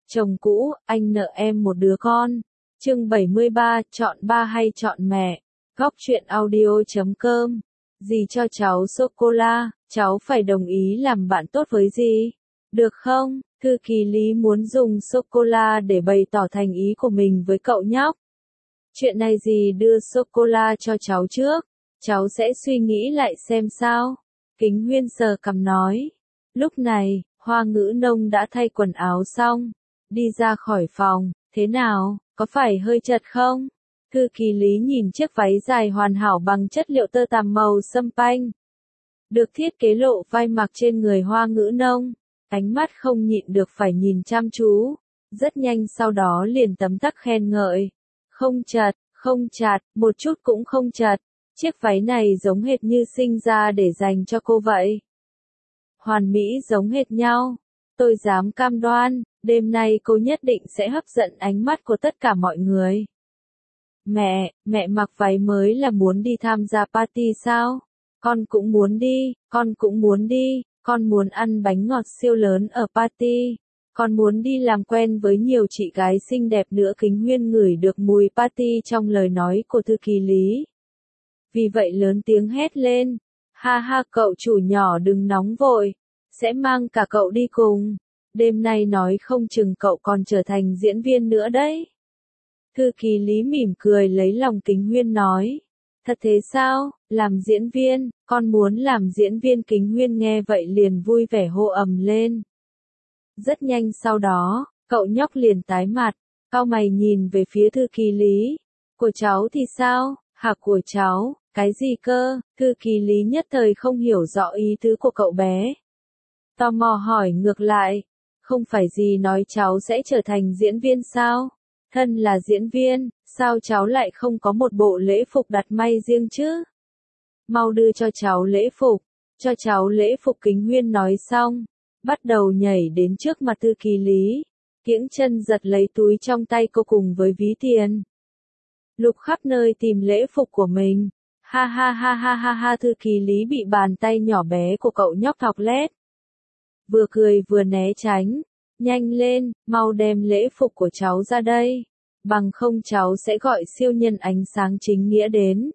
Chồng cũ, anh nợ em một đứa con. Chương 73, chọn ba hay chọn mẹ. Góc truyện audio.com. Dì cho cháu sô-cô-la, cháu phải đồng ý làm bạn tốt với dì. Được không? Thư ký Lý muốn dùng sô-cô-la để bày tỏ thành ý của mình với cậu nhóc. Chuyện này dì đưa sô-cô-la cho cháu trước. Cháu sẽ suy nghĩ lại xem sao. Kính Huyên sờ cằm nói. Lúc này, Hoa Ngữ Nông đã thay quần áo xong. Đi ra khỏi phòng, thế nào, có phải hơi chật không? Thư ký Lý nhìn chiếc váy dài hoàn hảo bằng chất liệu tơ tằm màu sâm panh. Được thiết kế lộ vai mặc trên người Hoa Ngữ Nông. Ánh mắt không nhịn được phải nhìn chăm chú. Rất nhanh sau đó liền tấm tắc khen ngợi. Không chật, không chặt, một chút cũng không chật. Chiếc váy này giống hệt như sinh ra để dành cho cô vậy. Hoàn mỹ giống hệt nhau. Tôi dám cam đoan, đêm nay cô nhất định sẽ hấp dẫn ánh mắt của tất cả mọi người. Mẹ mặc váy mới là muốn đi tham gia party sao? Con cũng muốn đi, con muốn ăn bánh ngọt siêu lớn ở party. Con muốn đi làm quen với nhiều chị gái xinh đẹp nữa. Kính Huyên ngửi được mùi party trong lời nói của thư ký Lý. Vì vậy lớn tiếng hét lên. Ha ha, cậu chủ nhỏ đừng nóng vội. Sẽ mang cả cậu đi cùng. Đêm nay nói không chừng cậu còn trở thành diễn viên nữa đấy. Thư ký Lý mỉm cười lấy lòng Kính Huyên nói. Thật thế sao, làm diễn viên, con muốn làm diễn viên. Kính Huyên nghe vậy liền vui vẻ hô ầm lên. Rất nhanh sau đó, cậu nhóc liền tái mặt, cau mày nhìn về phía thư ký Lý. Của cháu thì sao, hả của cháu, cái gì cơ? Thư ký Lý nhất thời không hiểu rõ ý tứ của cậu bé. Tò mò hỏi ngược lại, không phải dì nói cháu sẽ trở thành diễn viên sao? Thân là diễn viên, sao cháu lại không có một bộ lễ phục đặt may riêng chứ? Mau đưa cho cháu lễ phục, cho cháu lễ phục. Kính Huyên nói xong, bắt đầu nhảy đến trước mặt thư ký Lý, kiễng chân giật lấy túi trong tay cô cùng với ví tiền. Lục khắp nơi tìm lễ phục của mình. Ha ha ha ha ha ha, thư ký Lý bị bàn tay nhỏ bé của cậu nhóc thọc lét. Vừa cười vừa né tránh. Nhanh lên, mau đem lễ phục của cháu ra đây. Bằng không cháu sẽ gọi siêu nhân ánh sáng chính nghĩa đến.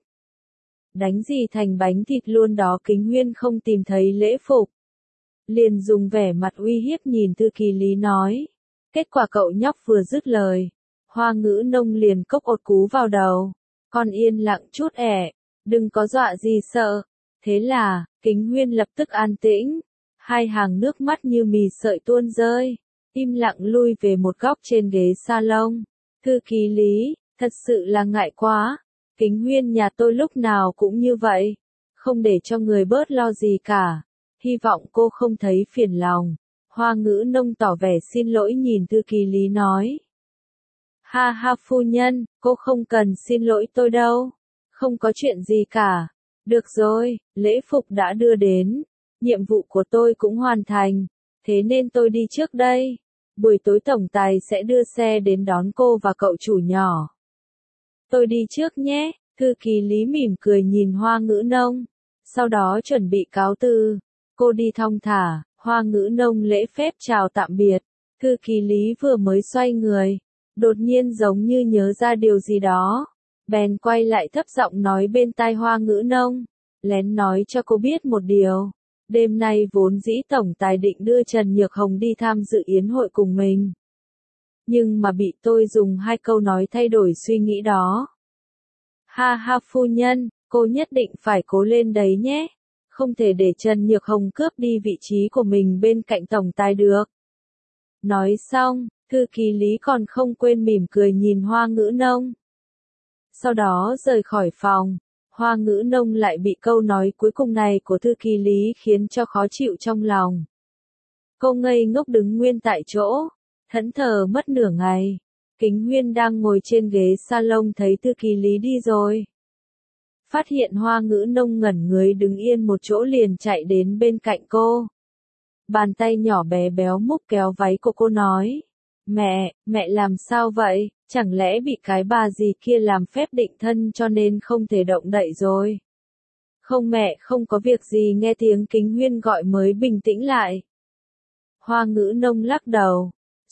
Đánh gì thành bánh thịt luôn đó. Kính Huyên không tìm thấy lễ phục. Liền dùng vẻ mặt uy hiếp nhìn thư ký Lý nói. Kết quả cậu nhóc vừa dứt lời. Hoa Ngữ Nông liền cốc ột cú vào đầu. Con yên lặng chút ẻ. Đừng có dọa gì sợ. Thế là, Kính Huyên lập tức an tĩnh. Hai hàng nước mắt như mì sợi tuôn rơi. Im lặng lui về một góc trên ghế salon. Thư ký Lý, thật sự là ngại quá. Kính Huyên nhà tôi lúc nào cũng như vậy. Không để cho người bớt lo gì cả. Hy vọng cô không thấy phiền lòng. Hoa Ngữ Nông tỏ vẻ xin lỗi nhìn thư ký Lý nói. Ha ha phu nhân, cô không cần xin lỗi tôi đâu. Không có chuyện gì cả. Được rồi, lễ phục đã đưa đến. Nhiệm vụ của tôi cũng hoàn thành. Thế nên tôi đi trước đây. Buổi tối tổng tài sẽ đưa xe đến đón cô và cậu chủ nhỏ. Tôi đi trước nhé. Thư ký Lý mỉm cười nhìn Hoa Ngữ Nông. Sau đó chuẩn bị cáo từ. Cô đi thong thả. Hoa Ngữ Nông lễ phép chào tạm biệt. Thư ký Lý vừa mới xoay người. Đột nhiên giống như nhớ ra điều gì đó. Bèn quay lại thấp giọng nói bên tai Hoa Ngữ Nông. Lén nói cho cô biết một điều. Đêm nay vốn dĩ tổng tài định đưa Trần Nhược Hồng đi tham dự yến hội cùng mình. Nhưng mà bị tôi dùng hai câu nói thay đổi suy nghĩ đó. Ha ha phu nhân, cô nhất định phải cố lên đấy nhé. Không thể để Trần Nhược Hồng cướp đi vị trí của mình bên cạnh tổng tài được. Nói xong, thư ký Lý còn không quên mỉm cười nhìn Hoa Ngữ Nông. Sau đó rời khỏi phòng. Hoa Ngữ Nông lại bị câu nói cuối cùng này của thư ký Lý khiến cho khó chịu trong lòng. Cô ngây ngốc đứng nguyên tại chỗ, thẫn thờ mất nửa ngày. Kính Huyên đang ngồi trên ghế salon thấy thư ký Lý đi rồi. Phát hiện Hoa Ngữ Nông ngẩn người đứng yên một chỗ liền chạy đến bên cạnh cô. Bàn tay nhỏ bé béo múc kéo váy của cô nói. Mẹ làm sao vậy? Chẳng lẽ bị cái bà gì kia làm phép định thân cho nên không thể động đậy rồi? Không mẹ, không có việc gì. Nghe tiếng Kính Huyên gọi mới bình tĩnh lại. Hoa Ngữ Nông lắc đầu.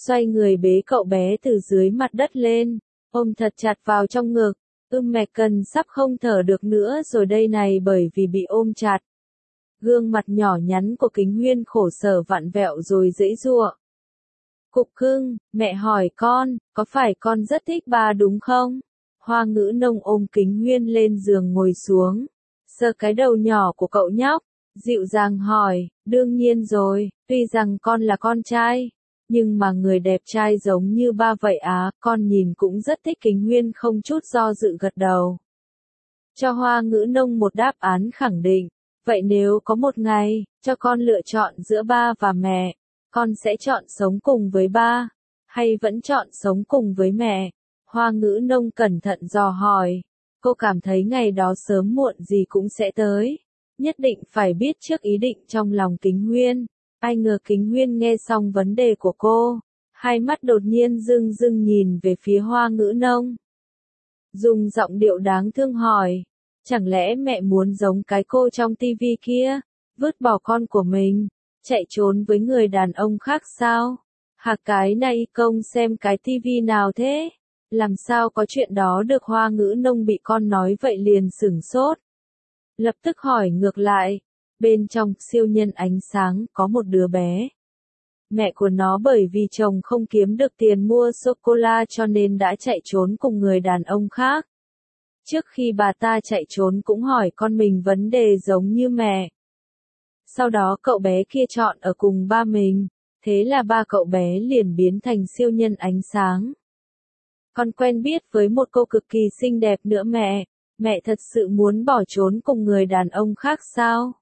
xoay người bế cậu bé từ dưới mặt đất lên, ôm thật chặt vào trong ngực. Mẹ cần sắp không thở được nữa rồi đây này bởi vì bị ôm chặt. Gương mặt nhỏ nhắn của Kính Huyên khổ sở vặn vẹo rồi giãy giụa. Cục cưng, mẹ hỏi con, có phải con rất thích ba đúng không? Hoa Ngữ Nông ôm Kính Huyên lên giường ngồi xuống, sờ cái đầu nhỏ của cậu nhóc, dịu dàng hỏi, đương nhiên rồi, tuy rằng con là con trai, nhưng mà người đẹp trai giống như ba vậy á, con nhìn cũng rất thích. Kính Huyên không chút do dự gật đầu. Cho Hoa Ngữ Nông một đáp án khẳng định, vậy nếu có một ngày, cho con lựa chọn giữa ba và mẹ, con sẽ chọn sống cùng với ba, hay vẫn chọn sống cùng với mẹ? Hoa Ngữ Nông cẩn thận dò hỏi, cô cảm thấy ngày đó sớm muộn gì cũng sẽ tới, nhất định phải biết trước ý định trong lòng Kính Huyên. Ai ngờ Kính Huyên nghe xong vấn đề của cô, hai mắt đột nhiên rưng rưng nhìn về phía Hoa Ngữ Nông. Dùng giọng điệu đáng thương hỏi, chẳng lẽ mẹ muốn giống cái cô trong tivi kia, vứt bỏ con của mình, chạy trốn với người đàn ông khác sao? Hả, cái này công xem cái tivi nào thế? Làm sao có chuyện đó được? Hoa Ngữ Nông bị con nói vậy liền sửng sốt. Lập tức hỏi ngược lại, bên trong siêu nhân ánh sáng có một đứa bé. Mẹ của nó bởi vì chồng không kiếm được tiền mua sô-cô-la cho nên đã chạy trốn cùng người đàn ông khác. Trước khi bà ta chạy trốn cũng hỏi con mình vấn đề giống như mẹ. Sau đó cậu bé kia chọn ở cùng ba mình, thế là ba cậu bé liền biến thành siêu nhân ánh sáng. Con quen biết với một cô cực kỳ xinh đẹp nữa mẹ. Mẹ thật sự muốn bỏ trốn cùng người đàn ông khác sao?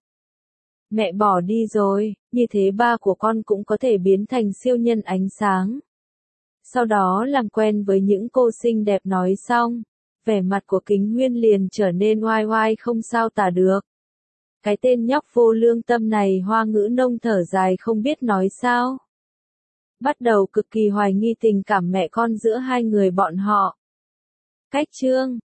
Mẹ bỏ đi rồi, như thế ba của con cũng có thể biến thành siêu nhân ánh sáng. Sau đó làm quen với những cô xinh đẹp. Nói xong, vẻ mặt của Kính Huyên liền trở nên oai oai không sao tả được. Cái tên nhóc vô lương tâm này. Hoa Ngữ Nông thở dài không biết nói sao. Bắt đầu cực kỳ hoài nghi tình cảm mẹ con giữa hai người bọn họ. Cách chương